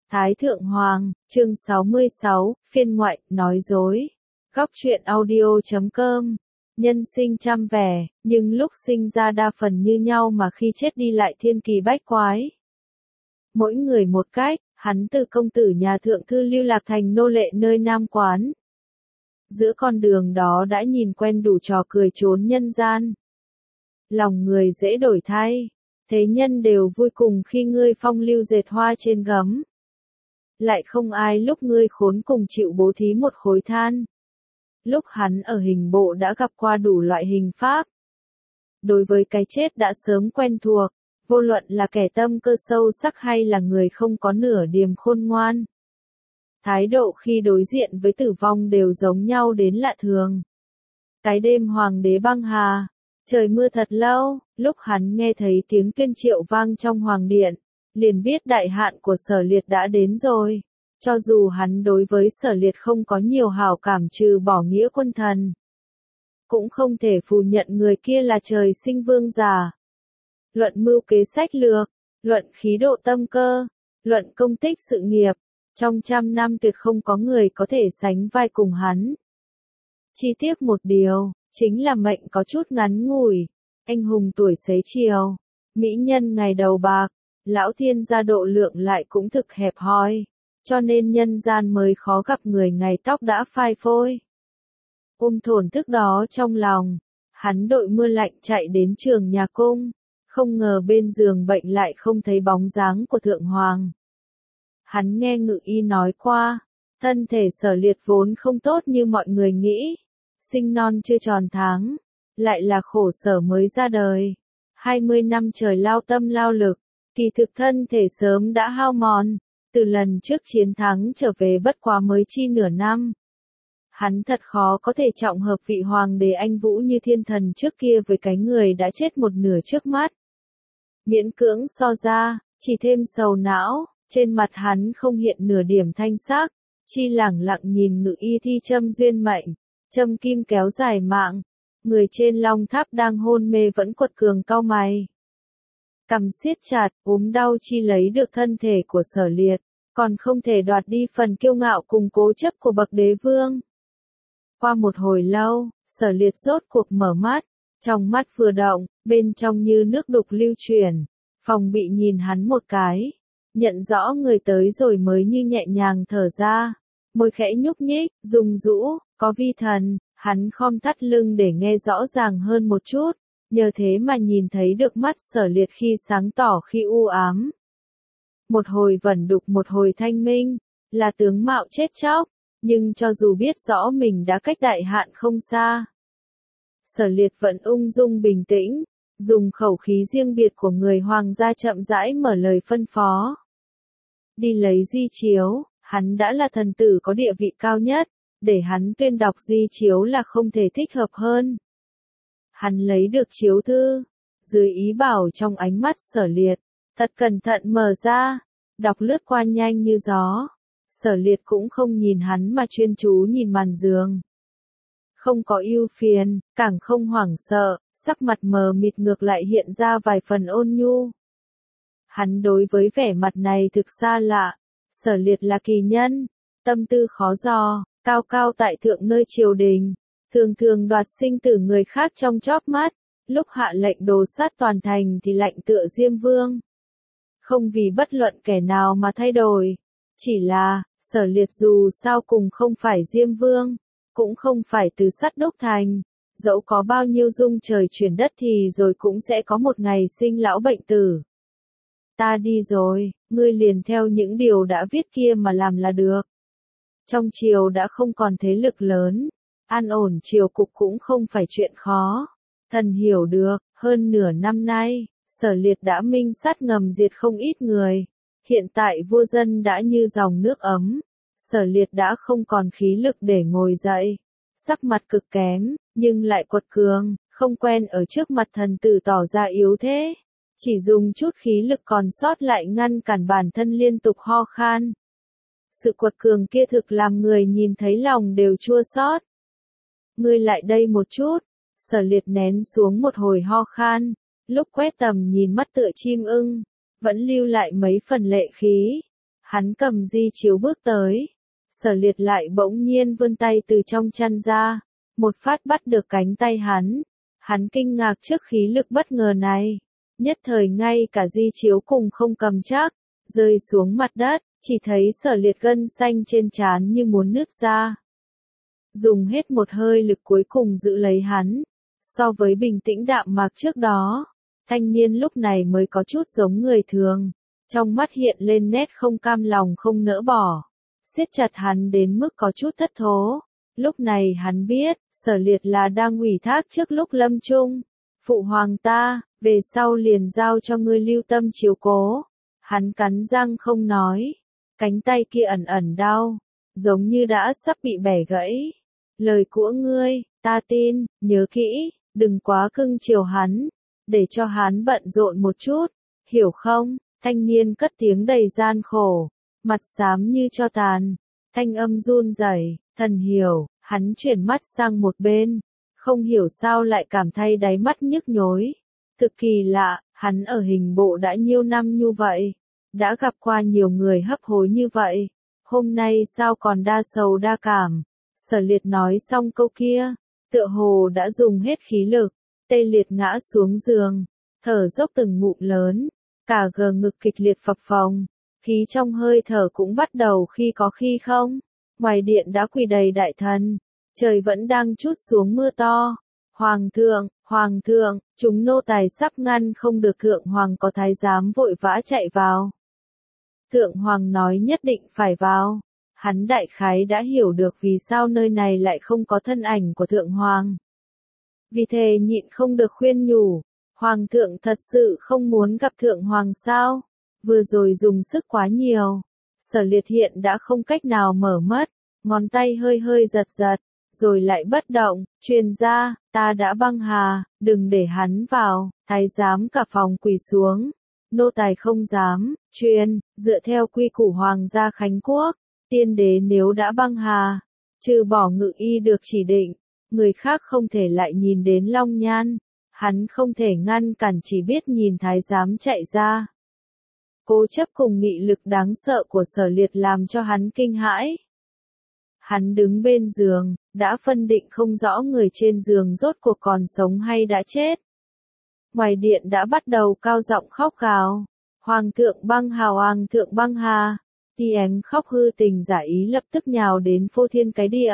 Thái Thượng Hoàng, chương 66, phiên ngoại, nói dối. Góc truyện audio.com. Nhân sinh trăm vẻ, nhưng lúc sinh ra đa phần như nhau mà khi chết đi lại thiên kỳ bách quái. Mỗi người một cách, hắn từ công tử nhà thượng thư lưu lạc thành nô lệ nơi Nam Quán. Giữa con đường đó đã nhìn quen đủ trò cười trốn nhân gian. Lòng người dễ đổi thay, thế nhân đều vui cùng khi ngươi phong lưu dệt hoa trên gấm. Lại không ai lúc ngươi khốn cùng chịu bố thí một khối than. Lúc hắn ở hình bộ đã gặp qua đủ loại hình pháp. Đối với cái chết đã sớm quen thuộc, vô luận là kẻ tâm cơ sâu sắc hay là người không có nửa điểm khôn ngoan. Thái độ khi đối diện với tử vong đều giống nhau đến lạ thường. Cái đêm hoàng đế băng hà, trời mưa thật lâu, lúc hắn nghe thấy tiếng tuyên triệu vang trong hoàng điện, liền biết đại hạn của Sở Liệt đã đến rồi. Cho dù hắn đối với Sở Liệt không có nhiều hảo cảm trừ bỏ nghĩa quân thần, cũng không thể phủ nhận người kia là trời sinh vương giả. Luận mưu kế sách lược, luận khí độ tâm cơ, luận công tích sự nghiệp, trong trăm năm tuyệt không có người có thể sánh vai cùng hắn. Chi tiết một điều, chính là mệnh có chút ngắn ngủi, anh hùng tuổi xế chiều, mỹ nhân ngày đầu bạc, lão thiên gia độ lượng lại cũng thực hẹp hòi, cho nên nhân gian mới khó gặp người ngày tóc đã phai phôi. Thổn thức đó trong lòng, hắn đội mưa lạnh chạy đến trường nhà cung, không ngờ bên giường bệnh lại không thấy bóng dáng của Thượng Hoàng. Hắn nghe Ngự Y nói qua, thân thể Sở Liệt vốn không tốt như mọi người nghĩ, sinh non chưa tròn tháng, lại là khổ sở mới ra đời, 20 năm trời lao tâm lao lực, kỳ thực thân thể sớm đã hao mòn, từ lần trước chiến thắng trở về bất quá mới chi nửa năm. Hắn thật khó có thể trọng hợp vị hoàng đế anh vũ như thiên thần trước kia với cái người đã chết một nửa trước mắt. Miễn cưỡng so ra, chỉ thêm sầu não, trên mặt hắn không hiện nửa điểm thanh sắc, chi lẳng lặng nhìn Ngự Y thi châm duyên mệnh, châm kim kéo dài mạng, người trên long tháp đang hôn mê vẫn quật cường cau mày. Cằm siết chặt, đau chi lấy được thân thể của Sở Liệt, còn không thể đoạt đi phần kiêu ngạo cùng cố chấp của bậc đế vương. Qua một hồi lâu, Sở Liệt rốt cuộc mở mắt, trong mắt vừa động, bên trong như nước đục lưu chuyển, phòng bị nhìn hắn một cái, nhận rõ người tới rồi mới như nhẹ nhàng thở ra, môi khẽ nhúc nhích, rung rũ, có vi thần, hắn khom thắt lưng để nghe rõ ràng hơn một chút, nhờ thế mà nhìn thấy được mắt Sở Liệt khi sáng tỏ khi u ám. Một hồi vẩn đục một hồi thanh minh, là tướng mạo chết chóc, nhưng cho dù biết rõ mình đã cách đại hạn không xa, Sở Liệt vẫn ung dung bình tĩnh, dùng khẩu khí riêng biệt của người hoàng gia chậm rãi mở lời phân phó. Đi lấy di chiếu, hắn đã là thần tử có địa vị cao nhất, để hắn tuyên đọc di chiếu là không thể thích hợp hơn. Hắn lấy được chiếu thư, dưới ý bảo trong ánh mắt Sở Liệt, thật cẩn thận mở ra, đọc lướt qua nhanh như gió. Sở Liệt cũng không nhìn hắn mà chuyên chú nhìn màn giường. Không có ưu phiền, càng không hoảng sợ, sắc mặt mờ mịt ngược lại hiện ra vài phần ôn nhu. Hắn đối với vẻ mặt này thực xa lạ, Sở Liệt là kỳ nhân, tâm tư khó dò, cao cao tại thượng nơi triều đình, thường thường đoạt sinh tử người khác trong chóp mắt, lúc hạ lệnh đồ sát toàn thành thì lạnh tựa Diêm Vương. Không vì bất luận kẻ nào mà thay đổi, chỉ là, Sở Liệt dù sao cùng không phải Diêm Vương, cũng không phải từ sắt đúc thành, dẫu có bao nhiêu dung trời chuyển đất thì rồi cũng sẽ có một ngày sinh lão bệnh tử. Ta đi rồi, ngươi liền theo những điều đã viết kia mà làm là được. Trong triều đã không còn thế lực lớn, an ổn triều cục cũng không phải chuyện khó. Thần hiểu được, hơn nửa năm nay, Sở Liệt đã minh sát ngầm diệt không ít người. Hiện tại vua dân đã như dòng nước ấm, Sở Liệt đã không còn khí lực để ngồi dậy. Sắc mặt cực kém, nhưng lại quật cường, không quen ở trước mặt thần tử tỏ ra yếu thế. Chỉ dùng chút khí lực còn sót lại ngăn cản bản thân liên tục ho khan. Sự quật cường kia thực làm người nhìn thấy lòng đều chua xót. Ngươi lại đây một chút, Sở Liệt nén xuống một hồi ho khan, lúc quét tầm nhìn mắt tựa chim ưng, vẫn lưu lại mấy phần lệ khí. Hắn cầm di chiếu bước tới. Sở Liệt lại bỗng nhiên vươn tay từ trong chăn ra, một phát bắt được cánh tay hắn. Hắn kinh ngạc trước khí lực bất ngờ này. Nhất thời ngay cả di chiếu cùng không cầm chắc, rơi xuống mặt đất, chỉ thấy Sở Liệt gân xanh trên trán như muốn nứt ra. Dùng hết một hơi lực cuối cùng giữ lấy hắn. So với bình tĩnh đạm mạc trước đó, thanh niên lúc này mới có chút giống người thường. Trong mắt hiện lên nét không cam lòng không nỡ bỏ. Siết chặt hắn đến mức có chút thất thố. Lúc này hắn biết, Sở Liệt là đang ủy thác trước lúc lâm chung. Phụ hoàng ta, về sau liền giao cho ngươi lưu tâm chiếu cố. Hắn cắn răng không nói. Cánh tay kia ẩn ẩn đau, giống như đã sắp bị bẻ gãy. Lời của ngươi, ta tin, nhớ kỹ, đừng quá cưng chiều hắn. Để cho hắn bận rộn một chút, hiểu không? Thanh niên cất tiếng đầy gian khổ, mặt xám như cho tàn, thanh âm run rẩy. Thần hiểu, hắn chuyển mắt sang một bên, không hiểu sao lại cảm thấy đáy mắt nhức nhối. Thực kỳ lạ, hắn ở hình bộ đã nhiều năm như vậy, đã gặp qua nhiều người hấp hối như vậy, hôm nay sao còn đa sầu đa cảm. Sở Liệt nói xong câu kia, tựa hồ đã dùng hết khí lực, tê liệt ngã xuống giường, thở dốc từng ngụm lớn, cả gờ ngực kịch liệt phập phồng, khí trong hơi thở cũng bắt đầu khi có khi không. Ngoài điện đã quỳ đầy đại thần, trời vẫn đang trút xuống mưa to. Hoàng thượng, chúng nô tài sắp ngăn không được. Thượng hoàng có thái giám vội vã chạy vào. Thượng hoàng nói nhất định phải vào. Hắn đại khái đã hiểu được vì sao nơi này lại không có thân ảnh của thượng hoàng. Vì thế nhịn không được khuyên nhủ, hoàng thượng thật sự không muốn gặp thượng hoàng sao? Vừa rồi dùng sức quá nhiều. Sở Liệt hiện đã không cách nào mở mắt, ngón tay hơi hơi giật giật, rồi lại bất động, truyền ra, ta đã băng hà, đừng để hắn vào. Thái giám cả phòng quỳ xuống, nô tài không dám, truyền, dựa theo quy củ hoàng gia Khánh Quốc, tiên đế nếu đã băng hà, trừ bỏ ngự y được chỉ định, người khác không thể lại nhìn đến long nhan. Hắn không thể ngăn cản, chỉ biết nhìn thái giám chạy ra. Cố chấp cùng nghị lực đáng sợ của Sở Liệt làm cho hắn kinh hãi. Hắn đứng bên giường, đã phân định không rõ người trên giường rốt cuộc còn sống hay đã chết. Ngoài điện đã bắt đầu cao giọng khóc gào. Hoàng thượng băng hà, hoàng thượng băng hà. Tiếng khóc hư tình giả ý lập tức nhào đến phô thiên cái địa.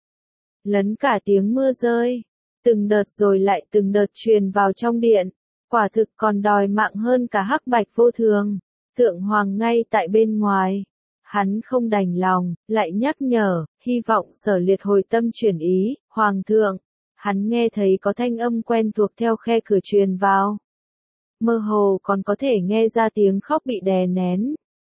Lấn cả tiếng mưa rơi. Từng đợt rồi lại từng đợt truyền vào trong điện. Quả thực còn đòi mạng hơn cả hắc bạch vô thường. Thượng hoàng ngay tại bên ngoài. Hắn không đành lòng, lại nhắc nhở, hy vọng Sở Liệt hồi tâm chuyển ý. Hoàng thượng, hắn nghe thấy có thanh âm quen thuộc theo khe cửa truyền vào. Mơ hồ còn có thể nghe ra tiếng khóc bị đè nén.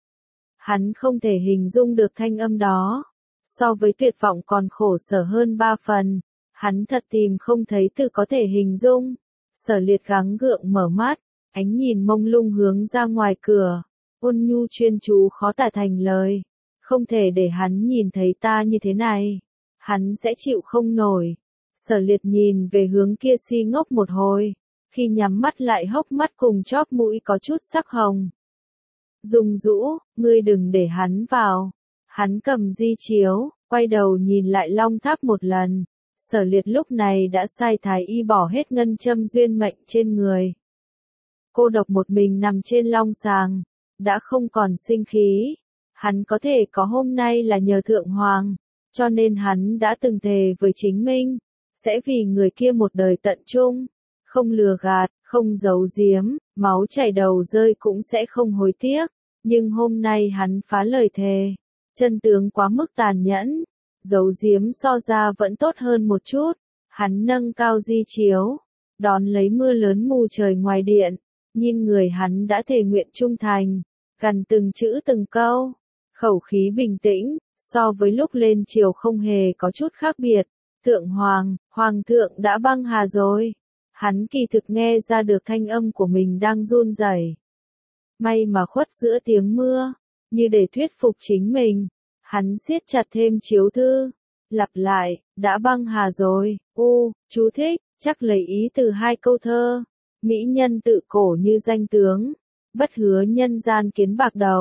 Hắn không thể hình dung được thanh âm đó. So với tuyệt vọng còn khổ sở hơn 3 phần. Hắn thật tìm không thấy từ có thể hình dung. Sở Liệt gắng gượng mở mắt, ánh nhìn mông lung hướng ra ngoài cửa. Ôn nhu chuyên chú khó tả thành lời. Không thể để hắn nhìn thấy ta như thế này. Hắn sẽ chịu không nổi. Sở Liệt nhìn về hướng kia si ngốc một hồi. Khi nhắm mắt lại hốc mắt cùng chóp mũi có chút sắc hồng. Dung Dũ, ngươi đừng để hắn vào. Hắn cầm di chiếu, quay đầu nhìn lại Long Tháp một lần. Sở Liệt lúc này đã sai thái y bỏ hết ngân châm duyên mệnh trên người. Cô độc một mình nằm trên long sàng, đã không còn sinh khí. Hắn có thể có hôm nay là nhờ thượng hoàng, cho nên hắn đã từng thề với chính mình, sẽ vì người kia một đời tận trung, không lừa gạt, không giấu giếm, máu chảy đầu rơi cũng sẽ không hối tiếc. Nhưng hôm nay hắn phá lời thề, chân tướng quá mức tàn nhẫn, giấu giếm so ra vẫn tốt hơn một chút. Hắn nâng cao di chiếu, đón lấy mưa lớn mù trời ngoài điện, nhìn người hắn đã thề nguyện trung thành, gần từng chữ từng câu, khẩu khí bình tĩnh, so với lúc lên triều không hề có chút khác biệt. Thượng hoàng, hoàng thượng đã băng hà rồi. Hắn kỳ thực nghe ra được thanh âm của mình đang run rẩy. May mà khuất giữa tiếng mưa, như để thuyết phục chính mình. Hắn siết chặt thêm chiếu thư, lặp lại, đã băng hà rồi. Chú thích, chắc lấy ý từ 2 câu thơ. Mỹ nhân tự cổ như danh tướng, bất hứa nhân gian kiến bạc đầu.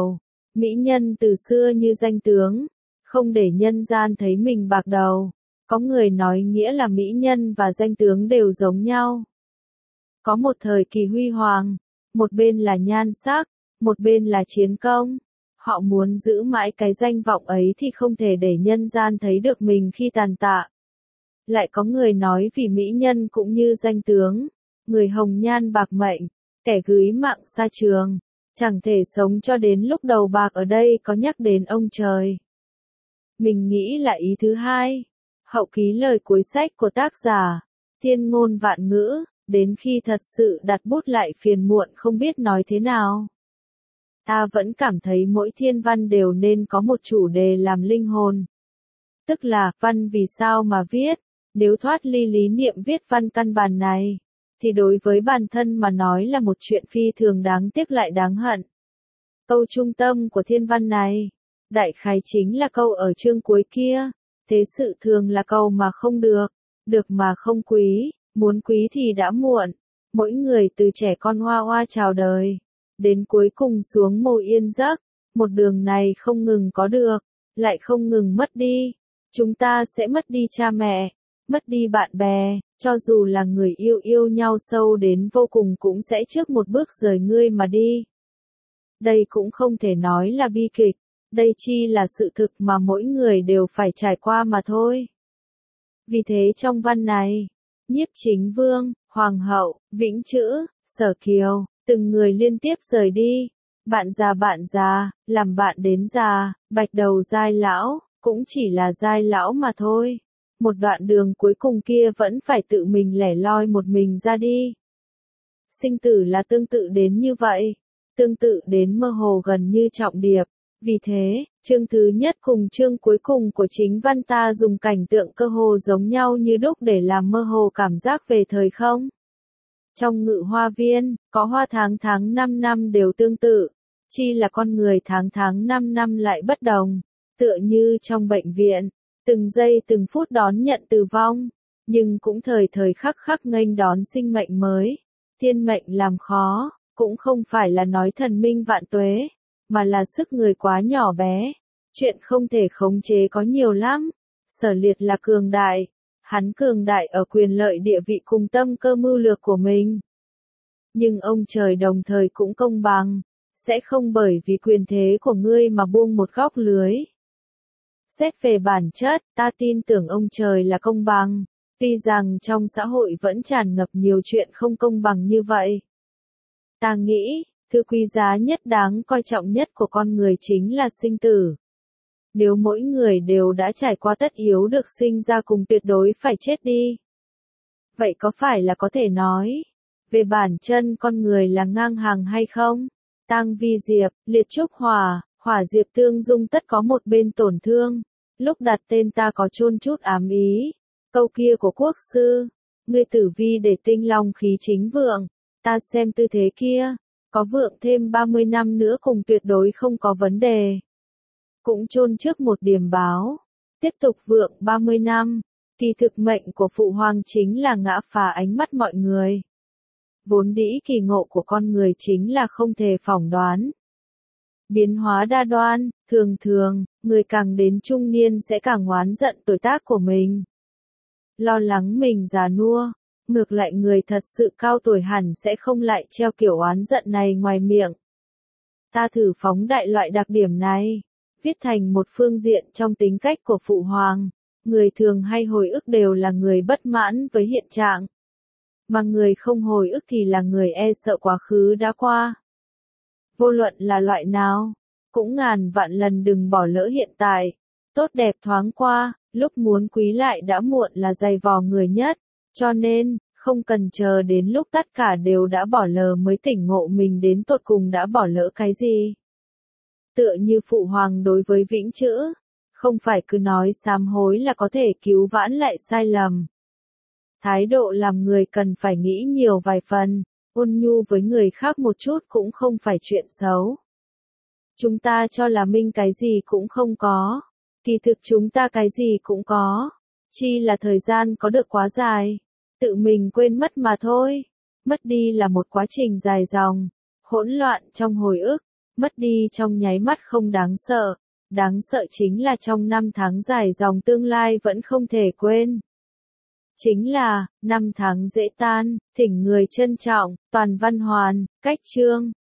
Mỹ nhân từ xưa như danh tướng, không để nhân gian thấy mình bạc đầu. Có người nói nghĩa là mỹ nhân và danh tướng đều giống nhau. Có một thời kỳ huy hoàng, một bên là nhan sắc, một bên là chiến công. Họ muốn giữ mãi cái danh vọng ấy thì không thể để nhân gian thấy được mình khi tàn tạ. Lại có người nói vì mỹ nhân cũng như danh tướng, người hồng nhan bạc mệnh, kẻ gửi mạng xa trường, chẳng thể sống cho đến lúc đầu bạc. Ở đây có nhắc đến ông trời. Mình nghĩ là ý thứ hai. Hậu ký lời cuối sách của tác giả, thiên ngôn vạn ngữ, đến khi thật sự đặt bút lại phiền muộn không biết nói thế nào. Ta vẫn cảm thấy mỗi thiên văn đều nên có một chủ đề làm linh hồn. Tức là, văn vì sao mà viết, nếu thoát ly lý niệm viết văn căn bản này, thì đối với bản thân mà nói là một chuyện phi thường đáng tiếc lại đáng hận. Câu trung tâm của thiên văn này, đại khái chính là câu ở chương cuối kia. Thế sự thường là cầu mà không được, được mà không quý, muốn quý thì đã muộn. Mỗi người từ trẻ con hoa hoa chào đời, đến cuối cùng xuống mồ yên giấc, một đường này không ngừng có được, lại không ngừng mất đi. Chúng ta sẽ mất đi cha mẹ, mất đi bạn bè, cho dù là người yêu nhau sâu đến vô cùng cũng sẽ trước một bước rời ngươi mà đi. Đây cũng không thể nói là bi kịch. Đây chi là sự thực mà mỗi người đều phải trải qua mà thôi. Vì thế trong văn này, Nhiếp Chính Vương, Hoàng hậu, Vĩnh Chữ, Sở Kiều, từng người liên tiếp rời đi. Bạn già, làm bạn đến già, bạch đầu giai lão, cũng chỉ là giai lão mà thôi. Một đoạn đường cuối cùng kia vẫn phải tự mình lẻ loi một mình ra đi. Sinh tử là tương tự đến như vậy, tương tự đến mơ hồ gần như trọng điệp. Vì thế, chương thứ nhất cùng chương cuối cùng của chính văn ta dùng cảnh tượng cơ hồ giống nhau như đúc để làm mơ hồ cảm giác về thời không. Trong Ngự Hoa Viên, có hoa tháng 5 năm đều tương tự, chi là con người tháng 5 năm lại bất đồng, tựa như trong bệnh viện, từng giây từng phút đón nhận tử vong, nhưng cũng thời khắc khắc nghênh đón sinh mệnh mới. Thiên mệnh làm khó, cũng không phải là nói thần minh vạn tuế, mà là sức người quá nhỏ bé. Chuyện không thể khống chế có nhiều lắm. Sở Liệt là cường đại. Hắn cường đại ở quyền lợi địa vị cùng tâm cơ mưu lược của mình. Nhưng ông trời đồng thời cũng công bằng. Sẽ không bởi vì quyền thế của ngươi mà buông một góc lưới. Xét về bản chất, ta tin tưởng ông trời là công bằng. Tuy rằng trong xã hội vẫn tràn ngập nhiều chuyện không công bằng như vậy. Ta nghĩ, thứ quý giá nhất đáng coi trọng nhất của con người chính là sinh tử. Nếu mỗi người đều đã trải qua tất yếu được sinh ra cùng tuyệt đối phải chết đi. Vậy có phải là có thể nói, về bản chân con người là ngang hàng hay không? Tang Vi Diệp, liệt trúc hỏa, hỏa diệp tương dung tất có một bên tổn thương. Lúc đặt tên ta có chôn chút ám ý. Câu kia của quốc sư, ngươi tử vi để tinh long khí chính vượng. Ta xem tư thế kia. Có vượng thêm 30 năm nữa cùng tuyệt đối không có vấn đề. Cũng chôn trước một điểm báo. Tiếp tục vượng 30 năm. Kỳ thực mệnh của Phụ Hoàng chính là ngã phá ánh mắt mọi người. Vốn dĩ kỳ ngộ của con người chính là không thể phỏng đoán. Biến hóa đa đoan, thường, người càng đến trung niên sẽ càng oán giận tuổi tác của mình. Lo lắng mình già nua. Ngược lại người thật sự cao tuổi hẳn sẽ không lại treo kiểu oán giận này ngoài miệng. Ta thử phóng đại loại đặc điểm này, viết thành một phương diện trong tính cách của Phụ Hoàng. Người thường hay hồi ức đều là người bất mãn với hiện trạng. Mà người không hồi ức thì là người e sợ quá khứ đã qua. Vô luận là loại nào, cũng ngàn vạn lần đừng bỏ lỡ hiện tại. Tốt đẹp thoáng qua, lúc muốn quý lại đã muộn là dày vò người nhất. Cho nên, không cần chờ đến lúc tất cả đều đã bỏ lỡ mới tỉnh ngộ mình đến tột cùng đã bỏ lỡ cái gì. Tựa như Phụ Hoàng đối với Vĩnh Chữ, không phải cứ nói sám hối là có thể cứu vãn lại sai lầm. Thái độ làm người cần phải nghĩ nhiều vài phần, ôn nhu với người khác một chút cũng không phải chuyện xấu. Chúng ta cho là mình cái gì cũng không có, kỳ thực chúng ta cái gì cũng có, chi là thời gian có được quá dài, tự mình quên mất mà thôi. Mất đi là một quá trình dài dòng, hỗn loạn trong hồi ức, mất đi trong nháy mắt không đáng sợ. Đáng sợ chính là trong năm tháng dài dòng tương lai vẫn không thể quên. Chính là, năm tháng dễ tan, thỉnh người trân trọng, Toàn Văn Hoàn, Cách Chương.